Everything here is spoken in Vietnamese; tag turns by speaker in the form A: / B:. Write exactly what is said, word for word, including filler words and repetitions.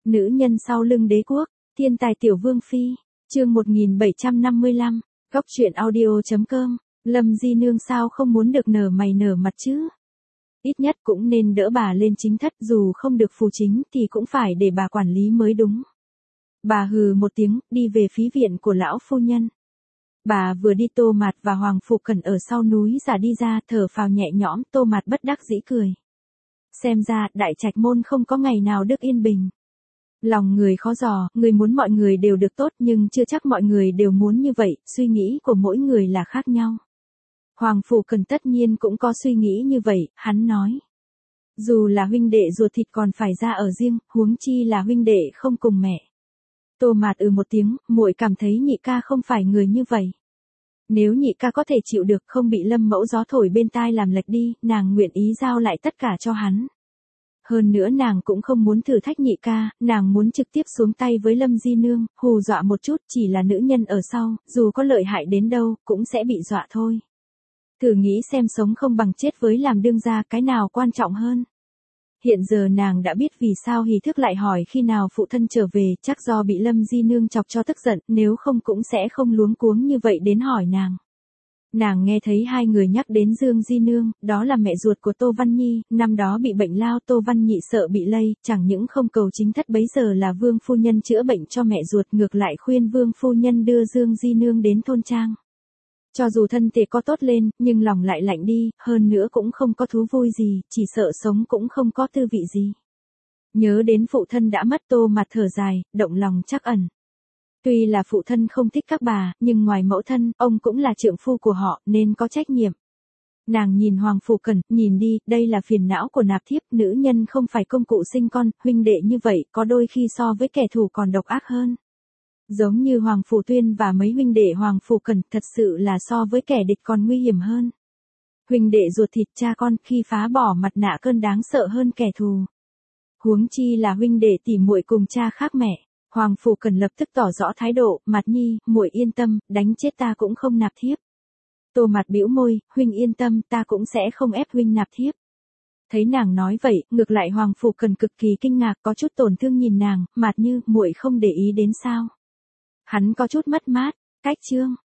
A: Nữ nhân sau lưng đế quốc, thiên tài tiểu vương phi, chương một nghìn bảy trăm năm mươi lăm, góc truyện audio chấm com, Lâm Di Nương sao không muốn được nở mày nở mặt chứ? Ít nhất cũng nên đỡ bà lên chính thất, dù không được phù chính thì cũng phải để bà quản lý mới đúng. Bà hừ một tiếng, đi về phí viện của lão phu nhân. Bà vừa đi, Tô Mạt và Hoàng Phủ Cẩn ở sau núi giả đi ra, thở phào nhẹ nhõm. Tô Mạt bất đắc dĩ cười. Xem ra, đại trạch môn không có ngày nào được yên bình. Lòng người khó dò, người muốn mọi người đều được tốt nhưng chưa chắc mọi người đều muốn như vậy, suy nghĩ của mỗi người là khác nhau. Hoàng Phủ Cẩn tất nhiên cũng có suy nghĩ như vậy, hắn nói. Dù là huynh đệ ruột thịt còn phải ra ở riêng, huống chi là huynh đệ không cùng mẹ. Tô Mạt ừ một tiếng, muội cảm thấy nhị ca không phải người như vậy. Nếu nhị ca có thể chịu được, không bị Lâm mẫu gió thổi bên tai làm lệch đi, nàng nguyện ý giao lại tất cả cho hắn. Hơn nữa nàng cũng không muốn thử thách nhị ca, nàng muốn trực tiếp xuống tay với Lâm Di Nương, hù dọa một chút, chỉ là nữ nhân ở sau, dù có lợi hại đến đâu, cũng sẽ bị dọa thôi. Thử nghĩ xem, sống không bằng chết với làm đương gia, cái nào quan trọng hơn. Hiện giờ nàng đã biết vì sao Hỷ Thức lại hỏi khi nào phụ thân trở về, chắc do bị Lâm Di Nương chọc cho tức giận, nếu không cũng sẽ không luống cuống như vậy đến hỏi nàng. Nàng nghe thấy hai người nhắc đến Dương Di Nương, đó là mẹ ruột của Tô Văn Nhi, năm đó bị bệnh lao, Tô Văn Nhị sợ bị lây, chẳng những không cầu chính thất bấy giờ là Vương phu nhân chữa bệnh cho mẹ ruột, ngược lại khuyên Vương phu nhân đưa Dương Di Nương đến thôn trang. Cho dù thân thể có tốt lên, nhưng lòng lại lạnh đi, hơn nữa cũng không có thú vui gì, chỉ sợ sống cũng không có tư vị gì. Nhớ đến phụ thân đã mất, Tô Mạt thở dài, động lòng trắc ẩn. Tuy là phụ thân không thích các bà, nhưng ngoài mẫu thân, ông cũng là trượng phu của họ, nên có trách nhiệm. Nàng nhìn Hoàng Phủ Cẩn, nhìn đi, đây là phiền não của nạp thiếp, nữ nhân không phải công cụ sinh con, huynh đệ như vậy, có đôi khi so với kẻ thù còn độc ác hơn. Giống như Hoàng Phủ Tuyên và mấy huynh đệ Hoàng Phủ Cẩn, thật sự là so với kẻ địch còn nguy hiểm hơn. Huynh đệ ruột thịt cha con, khi phá bỏ mặt nạ cơn đáng sợ hơn kẻ thù. Huống chi là huynh đệ tỉ muội cùng cha khác mẹ. Hoàng Phủ Cẩn lập tức tỏ rõ thái độ, Mạt Nhi, muội yên tâm, đánh chết ta cũng không nạp thiếp. Tô Mạt bĩu môi, huynh yên tâm, ta cũng sẽ không ép huynh nạp thiếp. Thấy nàng nói vậy, ngược lại Hoàng Phủ Cẩn cực kỳ kinh ngạc, có chút tổn thương nhìn nàng, Mạt Như, muội không để ý đến sao? Hắn có chút mất mát, cách chương.